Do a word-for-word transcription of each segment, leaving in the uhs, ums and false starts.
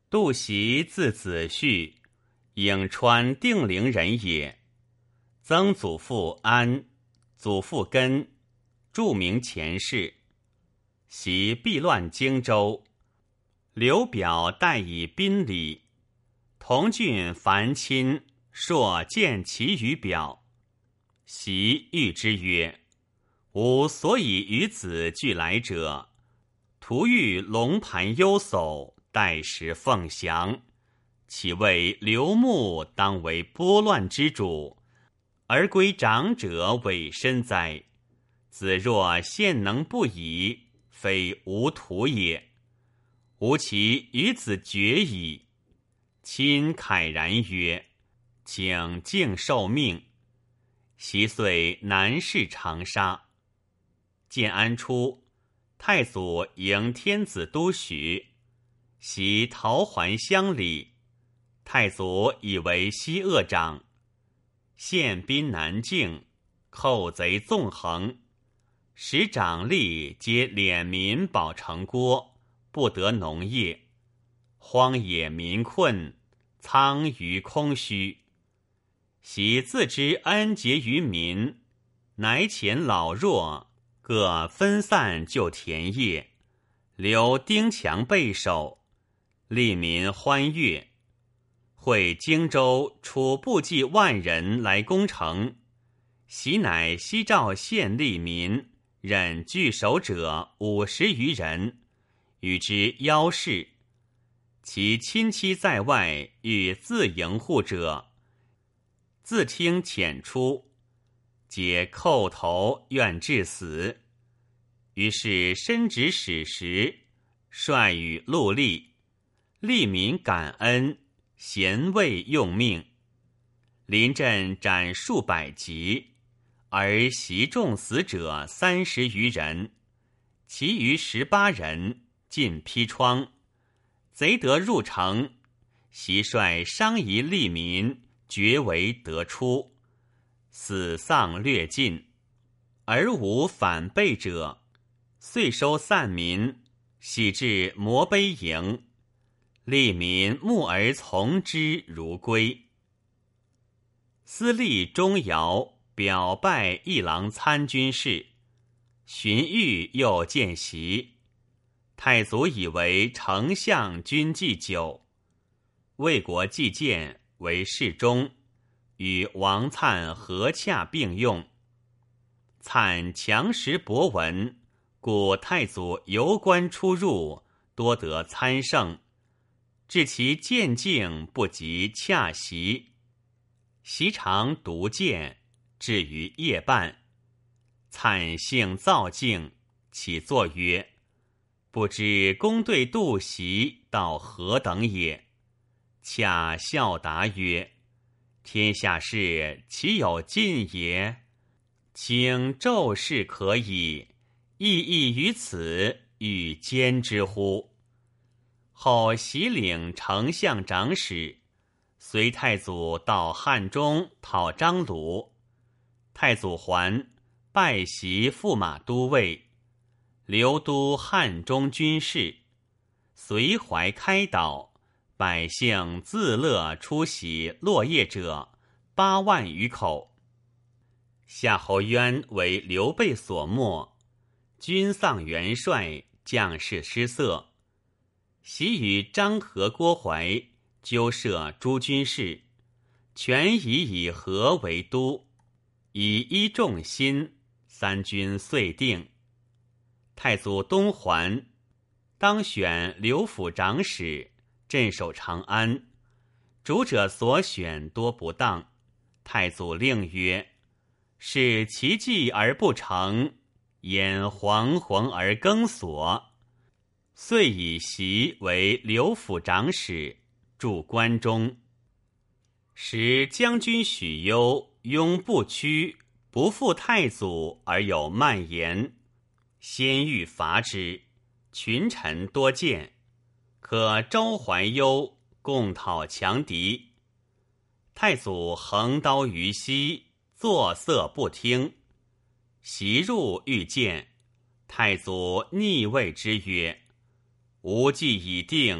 杜袭字子胥，颍川定陵人也。曾祖父安，祖父根，著名前士。袭避乱荆州，刘表待以宾礼。同郡樊亲朔见其于表，袭谕之曰：吾所以与子俱来者，徒欲龙盘忧叟，待时凤翔，岂谓刘牧当为拨乱之主，而归长者委身哉？子若现能不已，非吾徒也。吾其与子决矣。亲慨然曰：请敬受命。袭遂南市长沙。建安初，太祖迎天子都许，袭逃还乡里，太祖以为西鄂长。献兵南境，寇贼纵横，使长吏皆敛民保城郭，不得农业，荒野民困，仓臾空虚。袭自知恩结于民，乃遣老弱各分散就田业，留丁强备守，利民欢悦。会荆州楚部骑万人来攻城，袭乃西召县吏民，任据守者五十余人，与之邀事。其亲戚在外欲自营户者，自听遣出，皆叩头愿致死。于是申指使时，率与戮力，吏民感恩，咸未用命。临阵斩数百级，而袭众死者三十余人，其余十八人尽披疮。贼得入城，袭率商夷吏民决为得出，死丧略尽，而无反背者。遂收散民，徙至摩碑营，吏民慕而从之如归。司隶钟繇表拜一郎参军事，荀彧又见袭。太祖以为丞相军祭酒，魏国祭见为侍中，与王粲和洽并用。粲强识博闻，故太祖游观出入，多得参胜，至其见境不及洽袭。袭常独见，至于夜半，粲性躁静，起坐曰：不知公对杜袭到何等也？恰笑答曰：天下事岂有尽也？请骤事可矣，意义于此，欲兼之乎？后袭领丞相长史，随太祖到汉中讨张鲁。太祖还，拜袭驸马都尉，留都汉中军事，随怀开导，百姓自乐出席落叶者八万余口。夏侯渊为刘备所没，军丧元帅，将士失色。袭与张合、郭淮纠涉诸军事，权以以和为都，以一众心，三军遂定。太祖东还，当选刘府长史，镇守长安。主者所选多不当，太祖令曰：是其计而不成，焉惶惶而更所。遂以袭为刘府长史，驻关中。时将军许攸庸不屈，不负太祖而有慢言，先欲伐之，群臣多见，可招怀忧，共讨强敌。太祖横刀于西，作色不听。袭入欲见，太祖逆谓之曰：吾计已定，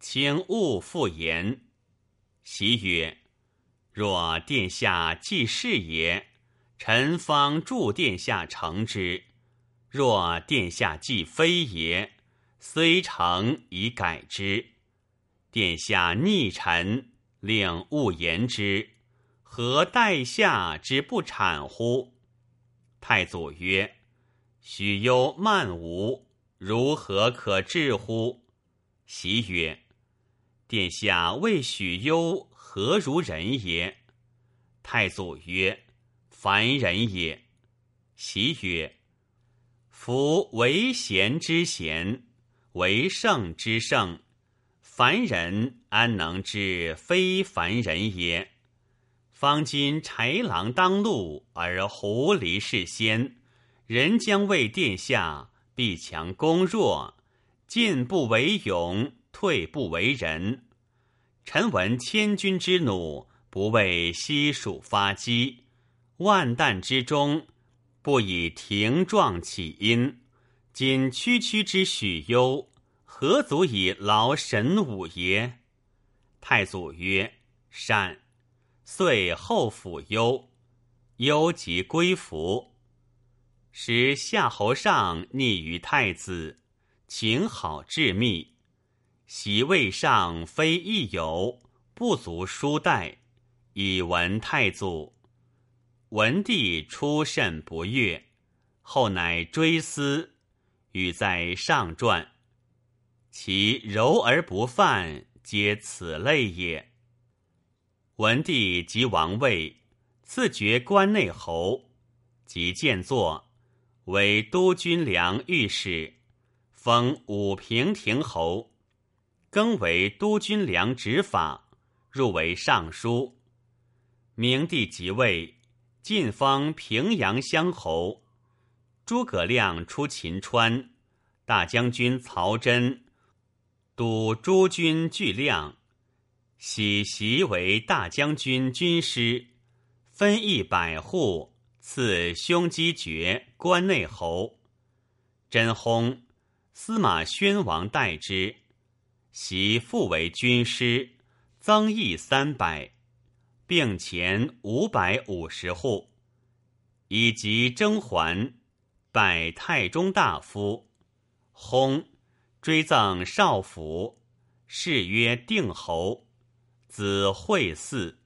请勿复言。袭曰：若殿下既是也，臣方助殿下成之；若殿下既非也，虽成以改之。殿下逆臣，令勿言之，何待下之不产乎？太祖曰：许攸慢吾，如何可治乎？袭曰：殿下谓许攸何如人也？太祖曰：凡人也。袭曰：夫为贤之贤，为圣之圣，凡人安能知非凡人也？方今豺狼当路，而狐狸是先，人将谓殿下必强攻弱，进不为勇，退不为仁。臣闻千军之弩，不为悉数发击，万弹之中，不以庭状起因。今区区之许攸，何足以劳神武也？太祖曰：善。遂后抚攸，攸即归服。时夏侯尚逆于太子，情好致密。袭魏上非益友，不足书待，以闻太祖。文帝初甚不悦，后乃追思，语在上传。其柔而不犯，皆此类也。文帝即王位，赐爵关内侯，即建作，为都军粮御史，封武平亭侯，更为都军粮执法，入为尚书。明帝即位，晋封平阳乡侯。诸葛亮出秦川，大将军曹真督诸军巨量，喜袭为大将军军师，分邑百户，赐兄姬爵关内侯。真薨，司马宣王代之，袭复为军师，增邑三百，并前五百五十户。以及征还，拜太中大夫，薨，追赠少府，谥曰定侯，子惠嗣。